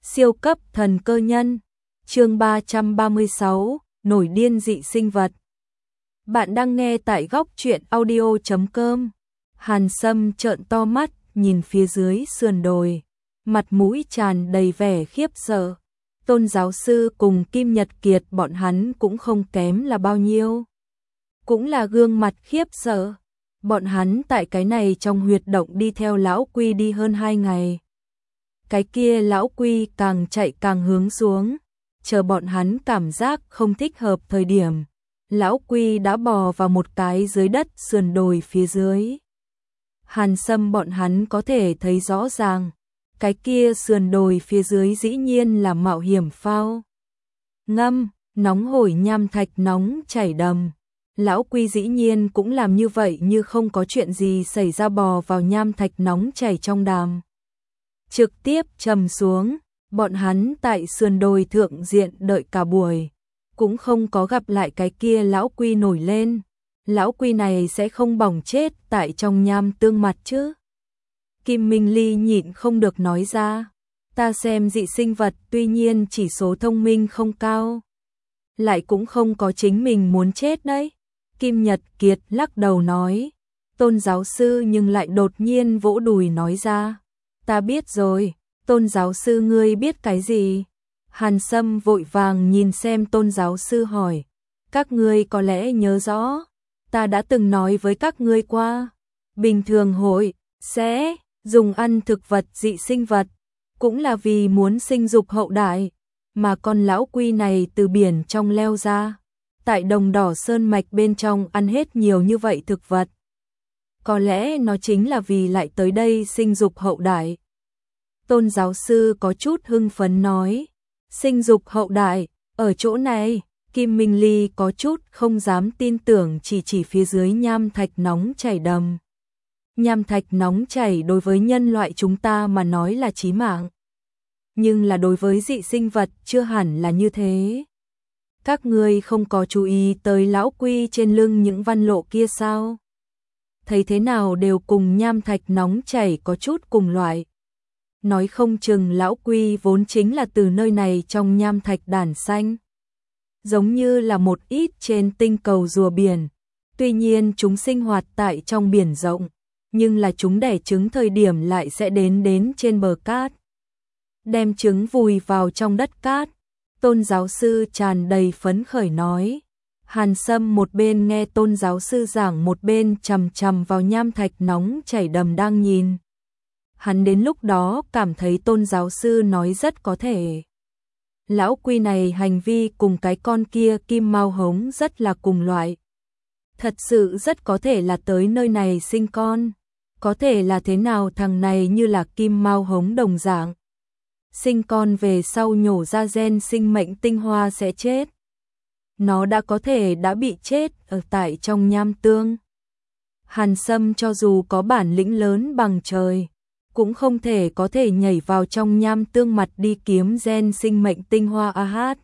Siêu cấp thần cơ nhân, chương 336, nổi điên dị sinh vật. Bạn đang nghe tại góc truyện audio.com. Hàn Sâm trợn to mắt, nhìn phía dưới sườn đồi, mặt mũi tràn đầy vẻ khiếp sợ. Tôn giáo sư cùng Kim Nhật Kiệt bọn hắn cũng không kém là bao nhiêu. Cũng là gương mặt khiếp sợ. Bọn hắn tại cái này trong huyệt động đi theo lão Quy đi hơn 2 ngày. Cái kia lão Quy càng chạy càng hướng xuống, chờ bọn hắn cảm giác không thích hợp thời điểm, lão Quy đã bò vào một cái dưới đất sườn đồi phía dưới. Hàn Sâm bọn hắn có thể thấy rõ ràng, cái kia sườn đồi phía dưới dĩ nhiên là mạo hiểm phao. Ngâm, nóng hổi nham thạch nóng chảy đầm. Lão Quy dĩ nhiên cũng làm như vậy như không có chuyện gì xảy ra, bò vào nham thạch nóng chảy trong đàm. Trực tiếp trầm xuống, bọn hắn tại sườn đồi thượng diện đợi cả buổi, cũng không có gặp lại cái kia lão Quy nổi lên. Lão Quy này sẽ không bỏng chết tại trong nham tương mặt chứ? Kim Minh Ly nhịn không được nói ra, ta xem dị sinh vật tuy nhiên chỉ số thông minh không cao, lại cũng không có chính mình muốn chết đấy. Kim Nhật Kiệt lắc đầu nói, Tôn giáo sư nhưng lại đột nhiên vỗ đùi nói ra, ta biết rồi. Tôn giáo sư ngươi biết cái gì? Hàn Sâm vội vàng nhìn xem Tôn giáo sư hỏi, các ngươi có lẽ nhớ rõ, ta đã từng nói với các ngươi qua, bình thường hội sẽ dùng ăn thực vật dị sinh vật, cũng là vì muốn sinh dục hậu đại, mà con lão Quy này từ biển trong leo ra, tại Đồng Đỏ Sơn Mạch bên trong ăn hết nhiều như vậy thực vật. Có lẽ nó chính là vì lại tới đây sinh dục hậu đại. Tôn giáo sư có chút hưng phấn nói, sinh dục hậu đại, ở chỗ này. Kim Minh Ly có chút không dám tin tưởng, chỉ phía dưới nham thạch nóng chảy đầm. Nham thạch nóng chảy đối với nhân loại chúng ta mà nói là chí mạng, nhưng là đối với dị sinh vật chưa hẳn là như thế. Các ngươi không có chú ý tới lão Quy trên lưng những văn lộ kia sao? Thấy thế nào đều cùng nham thạch nóng chảy có chút cùng loại. Nói không chừng lão Quy vốn chính là từ nơi này trong nham thạch đản xanh. Giống như là một ít trên tinh cầu rùa biển. Tuy nhiên chúng sinh hoạt tại trong biển rộng, nhưng là chúng đẻ trứng thời điểm lại sẽ đến trên bờ cát, đem trứng vùi vào trong đất cát. Tôn giáo sư tràn đầy phấn khởi nói. Hàn Sâm một bên nghe Tôn giáo sư giảng một bên chằm chằm vào nham thạch nóng chảy đầm đang nhìn. Hắn đến lúc đó cảm thấy Tôn giáo sư nói rất có thể. Lão Quy này hành vi cùng cái con kia Kim Mao Hống rất là cùng loại. Thật sự rất có thể là tới nơi này sinh con. Có thể là thế nào thằng này như là Kim Mao Hống đồng dạng. Sinh con về sau nhổ ra gen sinh mệnh tinh hoa sẽ chết. Nó đã có thể đã bị chết ở tại trong nham tương. Hàn Sâm cho dù có bản lĩnh lớn bằng trời, cũng không thể có thể nhảy vào trong nham tương mặt đi kiếm gen sinh mệnh tinh hoa AH.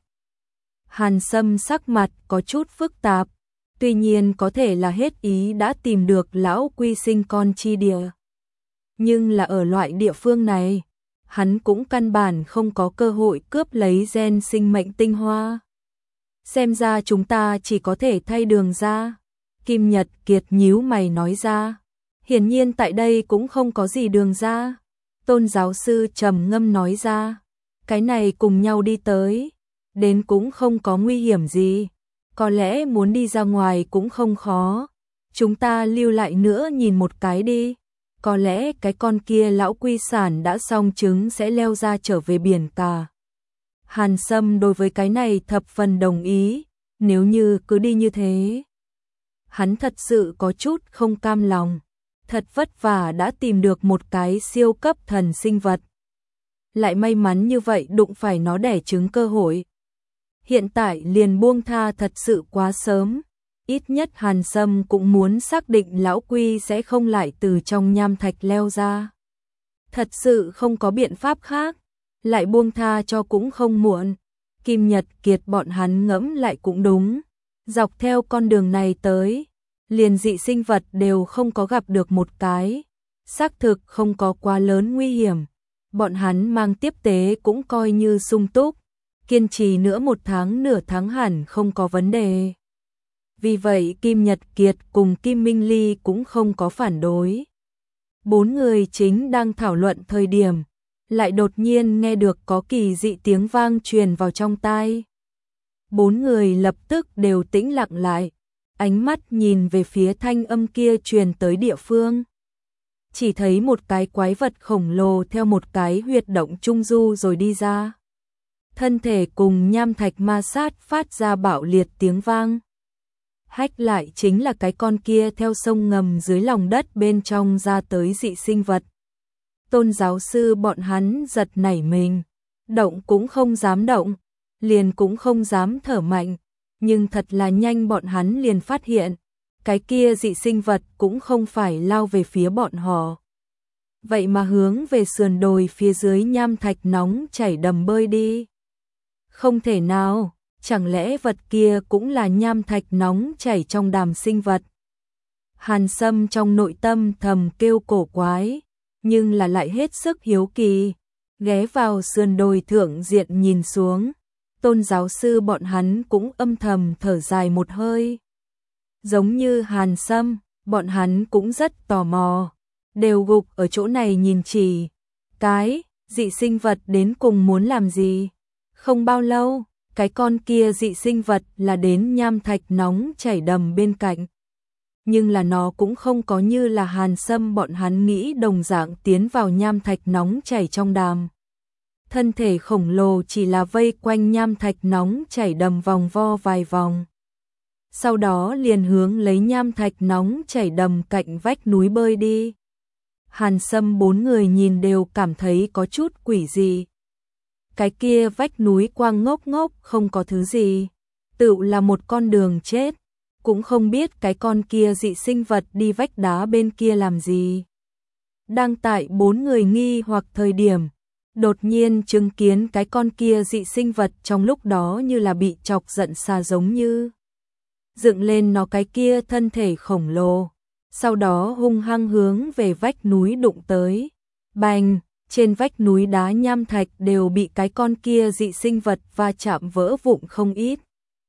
Hàn Sâm sắc mặt có chút phức tạp, tuy nhiên có thể là hết ý đã tìm được lão Quy sinh con chi địa. Nhưng là ở loại địa phương này, hắn cũng căn bản không có cơ hội cướp lấy gen sinh mệnh tinh hoa. Xem ra chúng ta chỉ có thể thay đường ra. Kim Nhật Kiệt nhíu mày nói ra. Hiển nhiên tại đây cũng không có gì đường ra. Tôn giáo sư trầm ngâm nói ra. Cái này cùng nhau đi tới, đến cũng không có nguy hiểm gì. Có lẽ muốn đi ra ngoài cũng không khó. Chúng ta lưu lại nữa nhìn một cái đi. Có lẽ cái con kia lão Quy sản đã xong trứng sẽ leo ra trở về biển cả. Hàn Sâm đối với cái này thập phần đồng ý. Nếu như cứ đi như thế, hắn thật sự có chút không cam lòng. Thật vất vả đã tìm được một cái siêu cấp thần sinh vật, lại may mắn như vậy đụng phải nó đẻ trứng cơ hội. Hiện tại liền buông tha thật sự quá sớm. Ít nhất Hàn Sâm cũng muốn xác định lão Quy sẽ không lại từ trong nham thạch leo ra. Thật sự không có biện pháp khác, lại buông tha cho cũng không muộn. Kim Nhật Kiệt bọn hắn ngẫm lại cũng đúng. Dọc theo con đường này tới, liền dị sinh vật đều không có gặp được một cái. Xác thực không có quá lớn nguy hiểm. bọn hắn mang tiếp tế cũng coi như sung túc, kiên trì nữa 1 tháng nửa tháng hẳn không có vấn đề. Vì vậy Kim Nhật Kiệt cùng Kim Minh Ly cũng không có phản đối. 4 người chính đang thảo luận thời điểm, lại đột nhiên nghe được có kỳ dị tiếng vang truyền vào trong tai. 4 người lập tức đều tĩnh lặng lại, ánh mắt nhìn về phía thanh âm kia truyền tới địa phương. Chỉ thấy một cái quái vật khổng lồ theo một cái huyệt động trung du rồi đi ra. Thân thể cùng nham thạch ma sát phát ra bạo liệt tiếng vang. Hách lại chính là cái con kia theo sông ngầm dưới lòng đất bên trong ra tới dị sinh vật. Tôn giáo sư bọn hắn giật nảy mình, động cũng không dám động, liền cũng không dám thở mạnh, nhưng thật là nhanh bọn hắn liền phát hiện, cái kia dị sinh vật cũng không phải lao về phía bọn họ. Vậy mà hướng về sườn đồi phía dưới nham thạch nóng chảy đầm bơi đi. Không thể nào, chẳng lẽ vật kia cũng là nham thạch nóng chảy trong đàm sinh vật. Hàn Sâm trong nội tâm thầm kêu cổ quái, nhưng là lại hết sức hiếu kỳ, ghé vào sườn đồi thượng diện nhìn xuống. Tôn giáo sư bọn hắn cũng âm thầm thở dài một hơi. Giống như Hàn Sâm, bọn hắn cũng rất tò mò, đều gục ở chỗ này nhìn chỉ. Cái, dị sinh vật đến cùng muốn làm gì? Không bao lâu, cái con kia dị sinh vật là đến nham thạch nóng chảy đầm bên cạnh. Nhưng là nó cũng không có như là Hàn Sâm bọn hắn nghĩ đồng dạng tiến vào nham thạch nóng chảy trong đàm. Thân thể khổng lồ chỉ là vây quanh nham thạch nóng chảy đầm vòng vo vài vòng. Sau đó liền hướng lấy nham thạch nóng chảy đầm cạnh vách núi bơi đi. Hàn Sâm 4 người nhìn đều cảm thấy có chút quỷ dị. Cái kia vách núi quang ngốc ngốc không có thứ gì, tựu là một con đường chết, cũng không biết cái con kia dị sinh vật đi vách đá bên kia làm gì. Đang tại 4 người nghi hoặc thời điểm, đột nhiên chứng kiến cái con kia dị sinh vật trong lúc đó như là bị chọc giận xà giống như. Dựng lên nó cái kia thân thể khổng lồ, sau đó hung hăng hướng về vách núi đụng tới. Bành, trên vách núi đá nham thạch đều bị cái con kia dị sinh vật va chạm vỡ vụn không ít.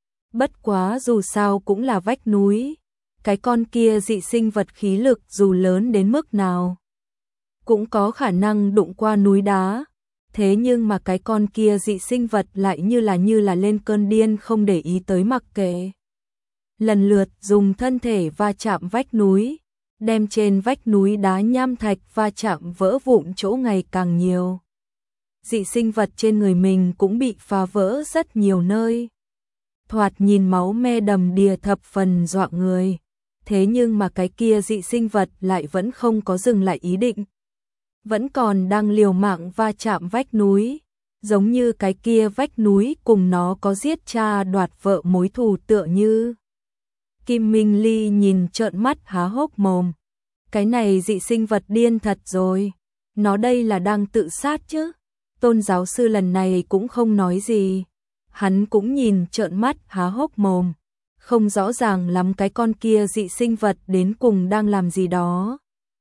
Bất quá dù sao cũng là vách núi, cái con kia dị sinh vật khí lực dù lớn đến mức nào cũng có khả năng đụng qua núi đá. Thế nhưng mà cái con kia dị sinh vật lại như là lên cơn điên không để ý tới mặc kệ. Lần lượt dùng thân thể va chạm vách núi, đem trên vách núi đá nham thạch va chạm vỡ vụn chỗ ngày càng nhiều. Dị sinh vật trên người mình cũng bị phá vỡ rất nhiều nơi. Thoạt nhìn máu me đầm đìa thập phần dọa người. Thế nhưng mà cái kia dị sinh vật lại vẫn không có dừng lại ý định. Vẫn còn đang liều mạng va chạm vách núi. Giống như cái kia vách núi cùng nó có giết cha đoạt vợ mối thù tựa như. Kim Minh Ly nhìn trợn mắt há hốc mồm. Cái này dị sinh vật điên thật rồi. Nó đây là đang tự sát chứ. Tôn giáo sư lần này cũng không nói gì. Hắn cũng nhìn trợn mắt há hốc mồm. Không rõ ràng lắm cái con kia dị sinh vật đến cùng đang làm gì đó.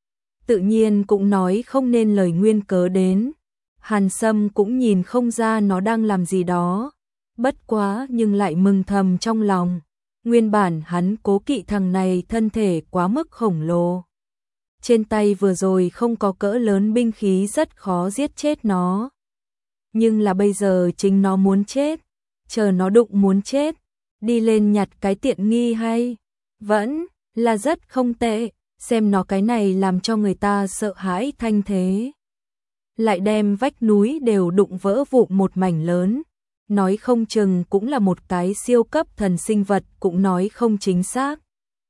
Tự nhiên cũng nói không nên lời nguyên cớ đến. Hàn Sâm cũng nhìn không ra nó đang làm gì đó. Bất quá nhưng lại mừng thầm trong lòng. Nguyên bản hắn cố kỵ thằng này thân thể quá mức khổng lồ. Trên tay vừa rồi không có cỡ lớn binh khí rất khó giết chết nó. Nhưng là bây giờ chính nó muốn chết. Chờ nó đụng muốn chết. Đi lên nhặt cái tiện nghi hay. Vẫn là rất không tệ. Xem nó cái này làm cho người ta sợ hãi thanh thế. Lại đem vách núi đều đụng vỡ vụn một mảnh lớn. Nói không chừng cũng là một cái siêu cấp thần sinh vật cũng nói không chính xác.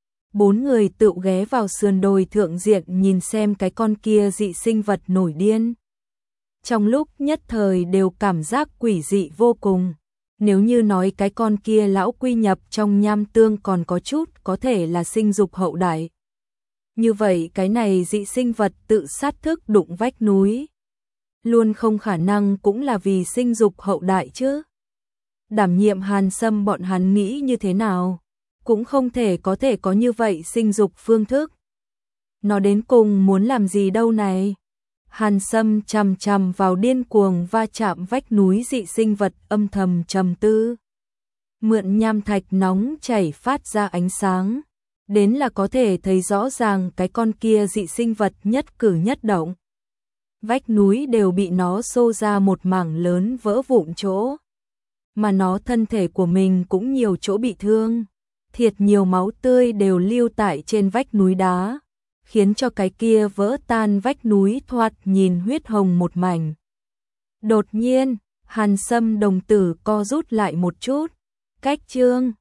4 người tự ghé vào sườn đồi thượng diện nhìn xem cái con kia dị sinh vật nổi điên. Trong lúc nhất thời đều cảm giác quỷ dị vô cùng. Nếu như nói cái con kia lão quy nhập trong nham tương còn có chút có thể là sinh dục hậu đại. Như vậy cái này dị sinh vật tự sát thức đụng vách núi. Luôn không khả năng cũng là vì sinh dục hậu đại chứ. Đảm nhiệm Hàn Sâm bọn hắn nghĩ như thế nào? Cũng không thể có như vậy sinh dục phương thức. Nó đến cùng muốn làm gì đâu này? Hàn Sâm chằm chằm vào điên cuồng va chạm vách núi dị sinh vật, âm thầm trầm tư. Mượn nham thạch nóng chảy phát ra ánh sáng, đến là có thể thấy rõ ràng cái con kia dị sinh vật nhất cử nhất động. Vách núi đều bị nó xô ra một mảng lớn vỡ vụn chỗ, mà nó thân thể của mình cũng nhiều chỗ bị thương, thiệt nhiều máu tươi đều lưu tại trên vách núi đá, khiến cho cái kia vỡ tan vách núi thoạt nhìn huyết hồng một mảnh. Đột nhiên, Hàn Sâm đồng tử co rút lại một chút, cách chương